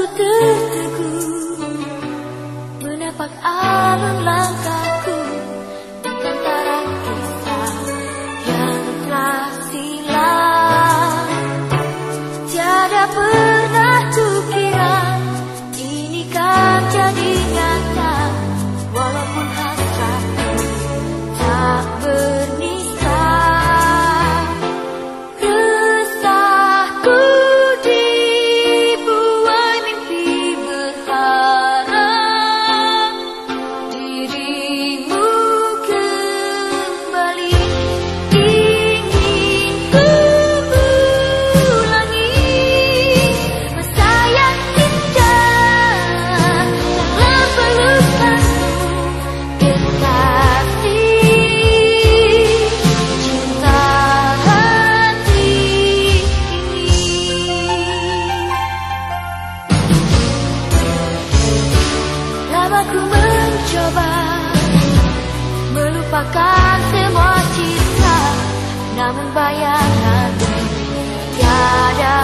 ku tertegun menapak alun langkahku di antara kisah yang telah silam. Tiada pernah kukira ini kan jadi nyata, walaupun hasratku tak bernisa. Resahku dibuai mimpi berharap dirimu kembali. Ingin ku ulangi masa yang indah dalam pelukanmu, kekasih cinta hati ini. Lama ku mencoba melupakan semua cinta, namun bayanganmu tiada